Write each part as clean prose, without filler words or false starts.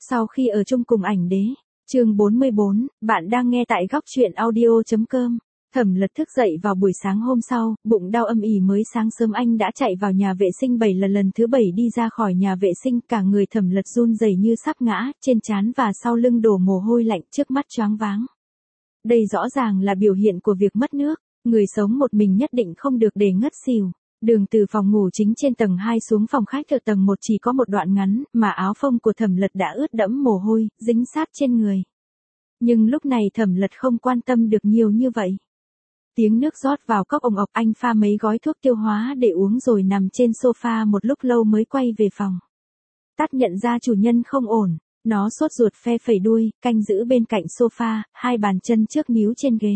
Sau khi ở chung cùng ảnh đế, chương 44, bạn đang nghe tại góc truyện audio.com. Thẩm Lật thức dậy vào buổi sáng hôm sau, bụng đau âm ỉ mới sáng sớm anh đã chạy vào nhà vệ sinh 7 lần thứ 7 đi ra khỏi nhà vệ sinh, cả người Thẩm Lật run rẩy như sắp ngã, trên trán và sau lưng đổ mồ hôi lạnh, trước mắt choáng váng. Đây rõ ràng là biểu hiện của việc mất nước, người sống một mình nhất định không được để ngất xỉu. Đường từ phòng ngủ chính trên tầng 2 xuống phòng khách ở tầng 1 chỉ có một đoạn ngắn, mà áo phông của Thẩm Lật đã ướt đẫm mồ hôi, dính sát trên người. Nhưng lúc này Thẩm Lật không quan tâm được nhiều như vậy. Tiếng nước rót vào cốc ồng ọc, anh pha mấy gói thuốc tiêu hóa để uống rồi nằm trên sofa một lúc lâu mới quay về phòng. Tát nhận ra chủ nhân không ổn, nó sốt ruột phe phẩy đuôi, canh giữ bên cạnh sofa, hai bàn chân trước níu trên ghế.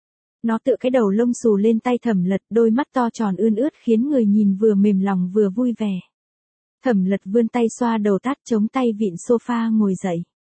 Nó tựa cái đầu lông xù lên tay Thẩm Lật, đôi mắt to tròn ươn ướt khiến người nhìn vừa mềm lòng vừa vui vẻ. Thẩm Lật vươn tay xoa đầu Tát, chống tay vịn sofa ngồi dậy.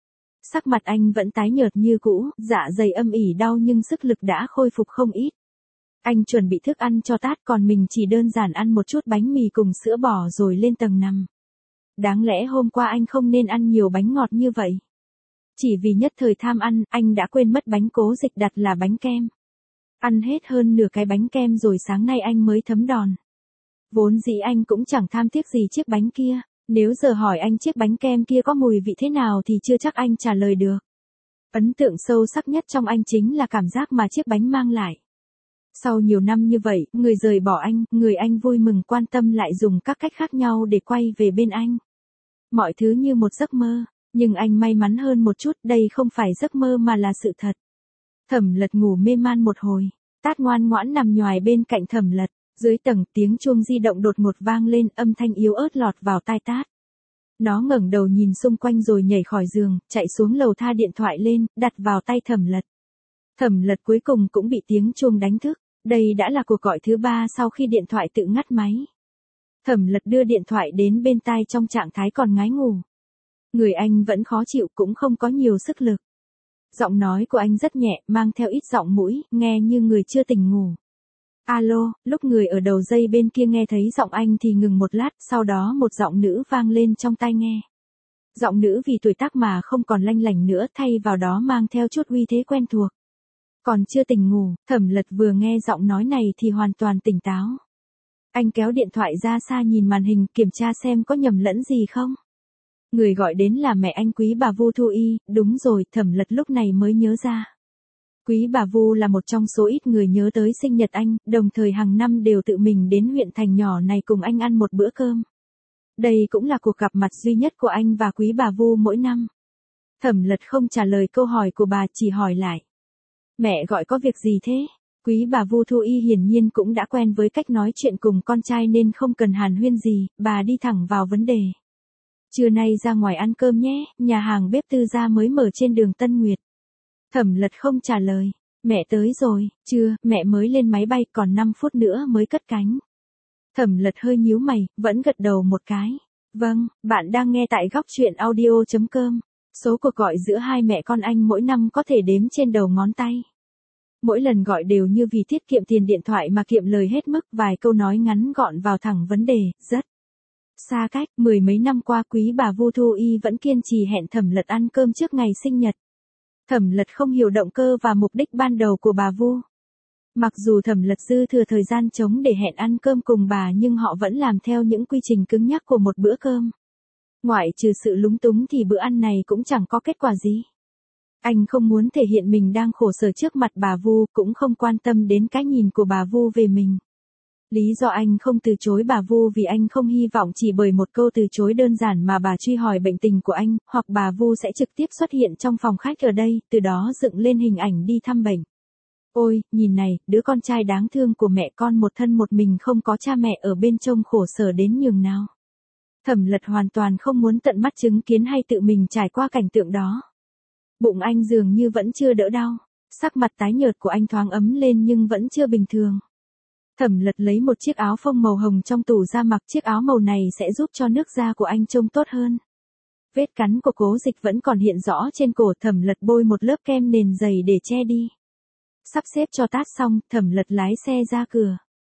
Sắc mặt anh vẫn tái nhợt như cũ, dạ dày âm ỉ đau nhưng sức lực đã khôi phục không ít. Anh chuẩn bị thức ăn cho Tát, còn mình chỉ đơn giản ăn một chút bánh mì cùng sữa bò rồi lên tầng nằm. Đáng lẽ hôm qua anh không nên ăn nhiều bánh ngọt như vậy. Chỉ vì nhất thời tham ăn, anh đã quên mất bánh Cố Dịch đặt là bánh kem. Ăn hết hơn nửa cái bánh kem rồi sáng nay anh mới thấm đòn. Vốn dĩ anh cũng chẳng tham tiếc gì chiếc bánh kia, nếu giờ hỏi anh chiếc bánh kem kia có mùi vị thế nào thì chưa chắc anh trả lời được. Ấn tượng sâu sắc nhất trong anh chính là cảm giác mà chiếc bánh mang lại. Sau nhiều năm như vậy, người rời bỏ anh, người anh vui mừng quan tâm lại dùng các cách khác nhau để quay về bên anh. Mọi thứ như một giấc mơ, nhưng anh may mắn hơn một chút, đây không phải giấc mơ mà là sự thật. Thẩm Lật ngủ mê man một hồi, Tát ngoan ngoãn nằm nhoài bên cạnh Thẩm Lật, dưới tầng tiếng chuông di động đột ngột vang lên, âm thanh yếu ớt lọt vào tai Tát. Nó ngẩng đầu nhìn xung quanh rồi nhảy khỏi giường, chạy xuống lầu tha điện thoại lên, đặt vào tay Thẩm Lật. Thẩm Lật cuối cùng cũng bị tiếng chuông đánh thức, đây đã là cuộc gọi thứ 3 sau khi điện thoại tự ngắt máy. Thẩm Lật đưa điện thoại đến bên tai trong trạng thái còn ngái ngủ. Người anh vẫn khó chịu, cũng không có nhiều sức lực. Giọng nói của anh rất nhẹ, mang theo ít giọng mũi, nghe như người chưa tỉnh ngủ. Alo, lúc người ở đầu dây bên kia nghe thấy giọng anh thì ngừng một lát, sau đó một giọng nữ vang lên trong tai nghe. Giọng nữ vì tuổi tác mà không còn lanh lảnh nữa, thay vào đó mang theo chút uy thế quen thuộc. Còn chưa tỉnh ngủ, Thẩm Lật vừa nghe giọng nói này thì hoàn toàn tỉnh táo. Anh kéo điện thoại ra xa nhìn màn hình, kiểm tra xem có nhầm lẫn gì không. Người gọi đến là mẹ anh, Quý bà Vu Thu Y. Đúng rồi, Thẩm Lật lúc này mới nhớ ra. Quý bà Vu là một trong số ít người nhớ tới sinh nhật anh, đồng thời hàng năm đều tự mình đến huyện thành nhỏ này cùng anh ăn một bữa cơm. Đây cũng là cuộc gặp mặt duy nhất của anh và Quý bà Vu mỗi năm. Thẩm Lật không trả lời câu hỏi của bà, chỉ hỏi lại. Mẹ gọi có việc gì thế? Quý bà Vu Thu Y hiển nhiên cũng đã quen với cách nói chuyện cùng con trai nên không cần hàn huyên gì, bà đi thẳng vào vấn đề. Trưa nay ra ngoài ăn cơm nhé, nhà hàng bếp Tư Gia mới mở trên đường Tân Nguyệt. Thẩm Lật không trả lời. Mẹ tới rồi, chưa, mẹ mới lên máy bay, còn 5 phút nữa mới cất cánh. Thẩm Lật hơi nhíu mày, vẫn gật đầu một cái. Vâng, bạn đang nghe tại góc truyện audio.com. Số cuộc gọi giữa hai mẹ con anh mỗi năm có thể đếm trên đầu ngón tay. Mỗi lần gọi đều như vì tiết kiệm tiền điện thoại mà kiệm lời hết mức, vài câu nói ngắn gọn vào thẳng vấn đề, rất xa cách. Mười mấy năm qua Quý bà Vu Thu Y vẫn kiên trì hẹn Thẩm Lật ăn cơm trước ngày sinh nhật. Thẩm Lật không hiểu động cơ và mục đích ban đầu của bà Vu. Mặc dù Thẩm Lật dư thừa thời gian trống để hẹn ăn cơm cùng bà nhưng họ vẫn làm theo những quy trình cứng nhắc của một bữa cơm. Ngoại trừ sự lúng túng thì bữa ăn này cũng chẳng có kết quả gì. Anh không muốn thể hiện mình đang khổ sở trước mặt bà Vu, cũng không quan tâm đến cái nhìn của bà Vu về mình. Lý do anh không từ chối bà Vu vì anh không hy vọng chỉ bởi một câu từ chối đơn giản mà bà truy hỏi bệnh tình của anh, hoặc bà Vu sẽ trực tiếp xuất hiện trong phòng khách ở đây, từ đó dựng lên hình ảnh đi thăm bệnh. Ôi, nhìn này, đứa con trai đáng thương của mẹ con một thân một mình không có cha mẹ ở bên trông khổ sở đến nhường nào. Thẩm Lật hoàn toàn không muốn tận mắt chứng kiến hay tự mình trải qua cảnh tượng đó. Bụng anh dường như vẫn chưa đỡ đau, sắc mặt tái nhợt của anh thoáng ấm lên nhưng vẫn chưa bình thường. Thẩm Lật lấy một chiếc áo phông màu hồng trong tủ ra mặc, chiếc áo màu này sẽ giúp cho nước da của anh trông tốt hơn. Vết cắn của Cố Dịch vẫn còn hiện rõ trên cổ. Thẩm Lật bôi một lớp kem nền dày để che đi. Sắp xếp cho Tát xong, Thẩm Lật lái xe ra cửa.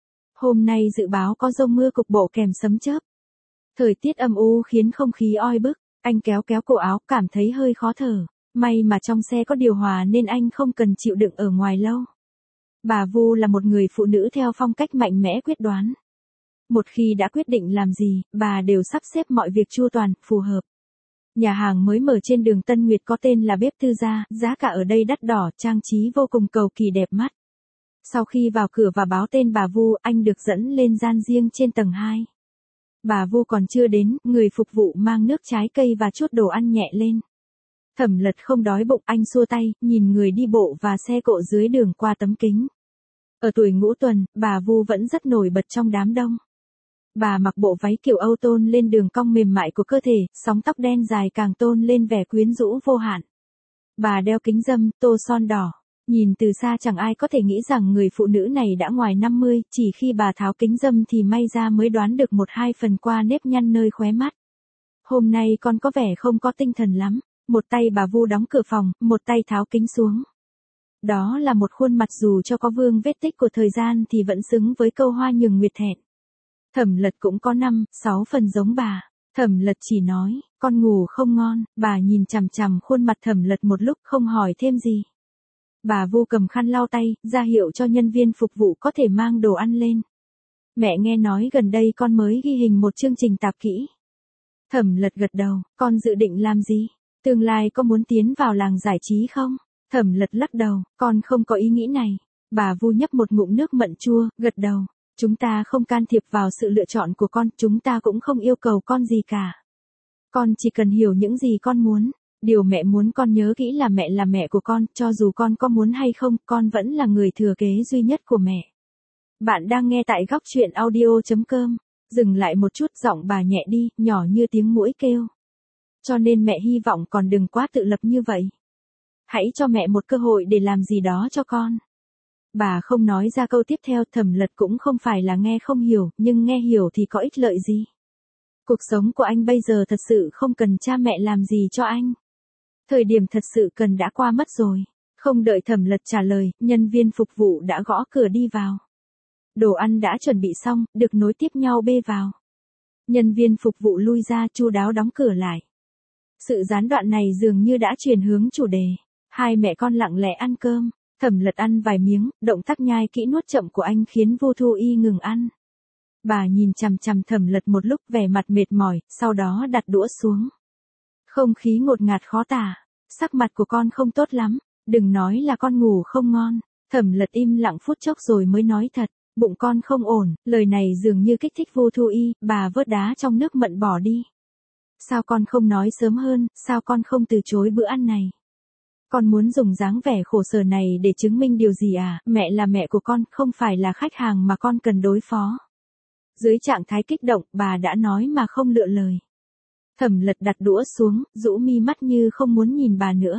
Hôm nay dự báo có dông mưa cục bộ kèm sấm chớp. Thời tiết âm u khiến không khí oi bức. Anh kéo kéo cổ áo, cảm thấy hơi khó thở. May mà trong xe có điều hòa nên anh không cần chịu đựng ở ngoài lâu. Bà Vu là một người phụ nữ theo phong cách mạnh mẽ quyết đoán. Một khi đã quyết định làm gì, bà đều sắp xếp mọi việc chu toàn, phù hợp. Nhà hàng mới mở trên đường Tân Nguyệt có tên là Bếp Tư Gia, giá cả ở đây đắt đỏ, trang trí vô cùng cầu kỳ đẹp mắt. Sau khi vào cửa và báo tên bà Vu, anh được dẫn lên gian riêng trên tầng 2. Bà Vu còn chưa đến, người phục vụ mang nước trái cây và chút đồ ăn nhẹ lên. Thẩm Lật không đói bụng, anh xua tay, nhìn người đi bộ và xe cộ dưới đường qua tấm kính. Ở tuổi ngũ tuần, bà Vu vẫn rất nổi bật trong đám đông. Bà mặc bộ váy kiểu Âu tôn lên đường cong mềm mại của cơ thể, sóng tóc đen dài càng tôn lên vẻ quyến rũ vô hạn. Bà đeo kính râm, tô son đỏ. Nhìn từ xa chẳng ai có thể nghĩ rằng người phụ nữ này đã ngoài 50, chỉ khi bà tháo kính râm thì may ra mới đoán được 1-2 phần qua nếp nhăn nơi khóe mắt. Hôm nay con có vẻ không có tinh thần lắm. Một tay bà Vu đóng cửa phòng, một tay tháo kính xuống. Đó là một khuôn mặt dù cho có vương vết tích của thời gian thì vẫn xứng với câu hoa nhường nguyệt thẹn. Thẩm Lật cũng có 5-6 phần giống bà. Thẩm Lật chỉ nói, con ngủ không ngon, bà nhìn chằm chằm khuôn mặt Thẩm Lật một lúc không hỏi thêm gì. Bà Vu cầm khăn lau tay, ra hiệu cho nhân viên phục vụ có thể mang đồ ăn lên. Mẹ nghe nói gần đây con mới ghi hình một chương trình tạp kỹ. Thẩm Lật gật đầu, con dự định làm gì? Tương lai có muốn tiến vào làng giải trí không? Thẩm Lật lắc đầu, con không có ý nghĩ này. Bà Vu nhấp một ngụm nước mận chua, gật đầu. Chúng ta không can thiệp vào sự lựa chọn của con, chúng ta cũng không yêu cầu con gì cả. Con chỉ cần hiểu những gì con muốn. Điều mẹ muốn con nhớ kỹ là mẹ của con, cho dù con có muốn hay không, con vẫn là người thừa kế duy nhất của mẹ. Bạn đang nghe tại góc truyện audio.com. Dừng lại một chút, giọng bà nhẹ đi, nhỏ như tiếng muỗi kêu. Cho nên mẹ hy vọng con đừng quá tự lập như vậy. Hãy cho mẹ một cơ hội để làm gì đó cho con. Bà không nói ra câu tiếp theo. Thẩm Lật cũng không phải là nghe không hiểu, nhưng nghe hiểu thì có ích lợi gì. Cuộc sống của anh bây giờ thật sự không cần cha mẹ làm gì cho anh. Thời điểm thật sự cần đã qua mất rồi. Không đợi Thẩm Lật trả lời, nhân viên phục vụ đã gõ cửa đi vào. Đồ ăn đã chuẩn bị xong, được nối tiếp nhau bê vào. Nhân viên phục vụ lui ra, chu đáo đóng cửa lại. Sự gián đoạn này dường như đã chuyển hướng chủ đề. Hai mẹ con lặng lẽ ăn cơm. Thẩm Lật ăn vài miếng, động tác nhai kỹ nuốt chậm của anh khiến Vu Thu Y ngừng ăn. Bà nhìn chằm chằm Thẩm Lật một lúc, vẻ mặt mệt mỏi, sau đó đặt đũa xuống. Không khí ngột ngạt khó tả. Sắc mặt của con không tốt lắm. Đừng nói là con ngủ không ngon. Thẩm Lật im lặng phút chốc rồi mới nói thật. Bụng con không ổn. Lời này dường như kích thích Vu Thu Y. Bà vớt đá trong nước mận bỏ đi. Sao con không nói sớm hơn, sao con không từ chối bữa ăn này? Con muốn dùng dáng vẻ khổ sở này để chứng minh điều gì à? Mẹ là mẹ của con, không phải là khách hàng mà con cần đối phó. Dưới trạng thái kích động, bà đã nói mà không lựa lời. Thẩm Lật đặt đũa xuống, rũ mi mắt như không muốn nhìn bà nữa.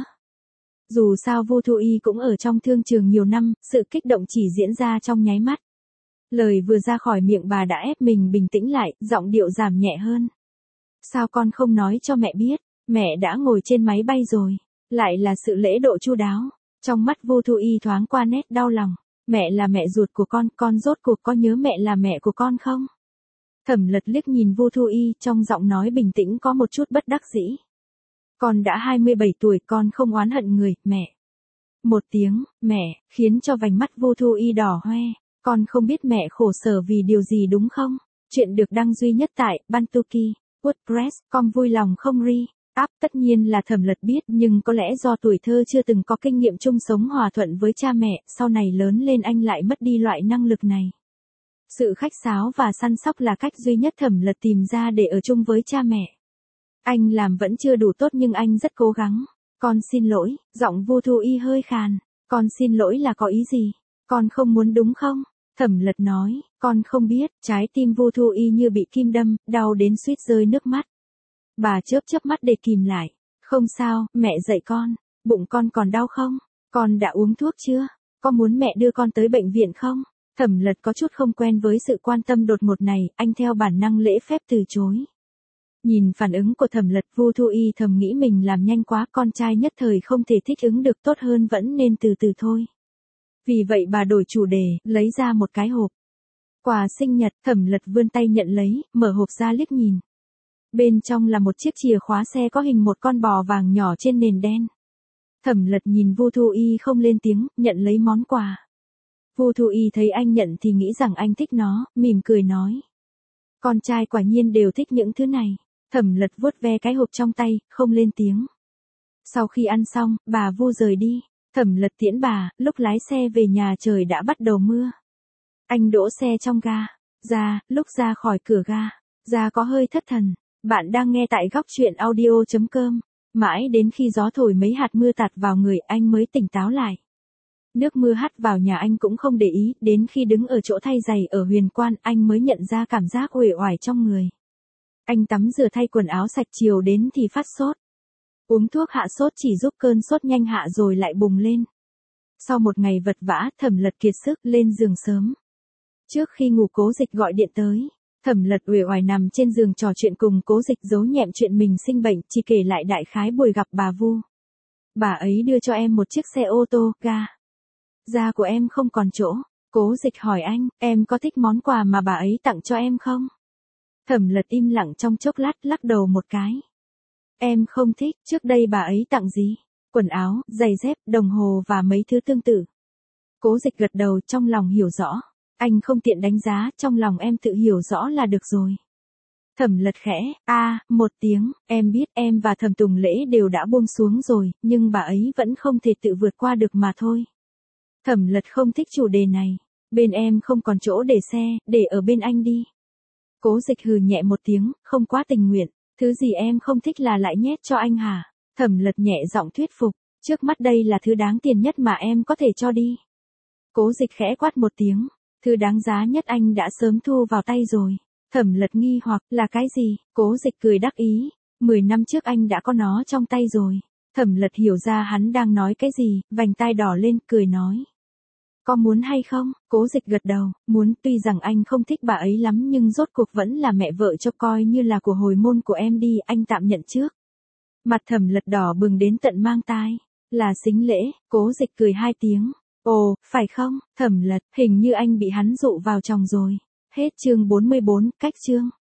Dù sao Vu Thu Y cũng ở trong thương trường nhiều năm, sự kích động chỉ diễn ra trong nháy mắt. Lời vừa ra khỏi miệng bà đã ép mình bình tĩnh lại, giọng điệu giảm nhẹ hơn. Sao con không nói cho mẹ biết? Mẹ đã ngồi trên máy bay rồi. Lại là sự lễ độ chu đáo. Trong mắt Vu Thu Y thoáng qua nét đau lòng. Mẹ là mẹ ruột của con rốt cuộc có nhớ mẹ là mẹ của con không? Thẩm Lật liếc nhìn Vu Thu Y, trong giọng nói bình tĩnh có một chút bất đắc dĩ. Con đã 27 tuổi, con không oán hận người, mẹ. Một tiếng, mẹ, khiến cho vành mắt Vu Thu Y đỏ hoe. Con không biết mẹ khổ sở vì điều gì đúng không? Chuyện được đăng duy nhất tại Bantuki, WordPress.com. Vui lòng không ri. Tất nhiên là Thẩm Lật biết, nhưng có lẽ do tuổi thơ chưa từng có kinh nghiệm chung sống hòa thuận với cha mẹ, sau này lớn lên anh lại mất đi loại năng lực này. Sự khách sáo và săn sóc là cách duy nhất Thẩm Lật tìm ra để ở chung với cha mẹ. Anh làm vẫn chưa đủ tốt nhưng anh rất cố gắng. Con xin lỗi, giọng Vu Thu Y hơi khàn. Con xin lỗi là có ý gì? Con không muốn đúng không? Thẩm Lật nói, con không biết. Trái tim Vu Thu Y như bị kim đâm, đau đến suýt rơi nước mắt. Bà chớp mắt để kìm lại. Không sao, mẹ dạy con. Bụng con còn đau không? Con đã uống thuốc chưa? Có muốn mẹ đưa con tới bệnh viện không? Thẩm Lật có chút không quen với sự quan tâm đột ngột này, anh theo bản năng lễ phép từ chối. Nhìn phản ứng của Thẩm Lật, Vu Thu Y thầm nghĩ mình làm nhanh quá, con trai nhất thời không thể thích ứng được, tốt hơn vẫn nên từ từ thôi. Vì vậy bà đổi chủ đề, lấy ra một cái hộp. Quà sinh nhật. Thẩm Lật vươn tay nhận lấy, mở hộp ra liếc nhìn. Bên trong là một chiếc chìa khóa xe có hình một con bò vàng nhỏ trên nền đen. Thẩm Lật nhìn Vu Thu Y không lên tiếng, nhận lấy món quà. Vu Thu Y thấy anh nhận thì nghĩ rằng anh thích nó, mỉm cười nói. Con trai quả nhiên đều thích những thứ này. Thẩm Lật vuốt ve cái hộp trong tay, không lên tiếng. Sau khi ăn xong, bà Vu rời đi. Thẩm Lật tiễn bà, lúc lái xe về nhà trời đã bắt đầu mưa. Anh đỗ xe trong ga. Lúc ra khỏi cửa ga có hơi thất thần. Bạn đang nghe tại góc chuyện audio.com. Mãi đến khi gió thổi mấy hạt mưa tạt vào người anh mới tỉnh táo lại. Nước mưa hắt vào nhà anh cũng không để ý, đến khi đứng ở chỗ thay giày ở Huyền Quan anh mới nhận ra cảm giác uể oải trong người. Anh tắm rửa thay quần áo sạch chiều đến thì phát sốt. Uống thuốc hạ sốt chỉ giúp cơn sốt nhanh hạ rồi lại bùng lên. Sau một ngày vật vã, Thẩm Lật kiệt sức lên giường sớm. Trước khi ngủ Cố Dịch gọi điện tới. Thẩm Lật uể oải nằm trên giường trò chuyện cùng Cố Dịch, giấu nhẹm chuyện mình sinh bệnh, chỉ kể lại đại khái buổi gặp bà Vu. Bà ấy đưa cho em một chiếc xe ô tô, ga của em không còn chỗ. Cố Dịch hỏi anh, em có thích món quà mà bà ấy tặng cho em không? Thẩm Lật im lặng trong chốc lát, lắc đầu một cái. Em không thích, trước đây bà ấy tặng gì? Quần áo, giày dép, đồng hồ và mấy thứ tương tự. Cố Dịch gật đầu, trong lòng hiểu rõ. Anh không tiện đánh giá, trong lòng em tự hiểu rõ là được rồi. Thẩm Lật khẽ, một tiếng, em biết em và Thẩm Tùng Lễ đều đã buông xuống rồi, nhưng bà ấy vẫn không thể tự vượt qua được mà thôi. Thẩm Lật không thích chủ đề này. Bên em không còn chỗ để xe, để ở bên anh đi. Cố Dịch hừ nhẹ một tiếng, không quá tình nguyện. Thứ gì em không thích là lại nhét cho anh hả? Thẩm Lật nhẹ giọng thuyết phục. Trước mắt đây là thứ đáng tiền nhất mà em có thể cho đi. Cố Dịch khẽ quát một tiếng. Thứ đáng giá nhất anh đã sớm thu vào tay rồi. Thẩm Lật nghi hoặc, là cái gì? Cố Dịch cười đắc ý. 10 năm trước anh đã có nó trong tay rồi. Thẩm Lật hiểu ra hắn đang nói cái gì, vành tai đỏ lên, cười nói. Có muốn hay không? Cố Dịch gật đầu, muốn, tuy rằng anh không thích bà ấy lắm nhưng rốt cuộc vẫn là mẹ vợ cho, coi như là của hồi môn của em đi, anh tạm nhận trước. Mặt Thẩm Lật đỏ bừng đến tận mang tai. Là sính lễ. Cố Dịch cười 2 tiếng. Ồ, phải không? Thẩm Lật, hình như anh bị hắn dụ vào chồng rồi. Hết chương 44, cách chương.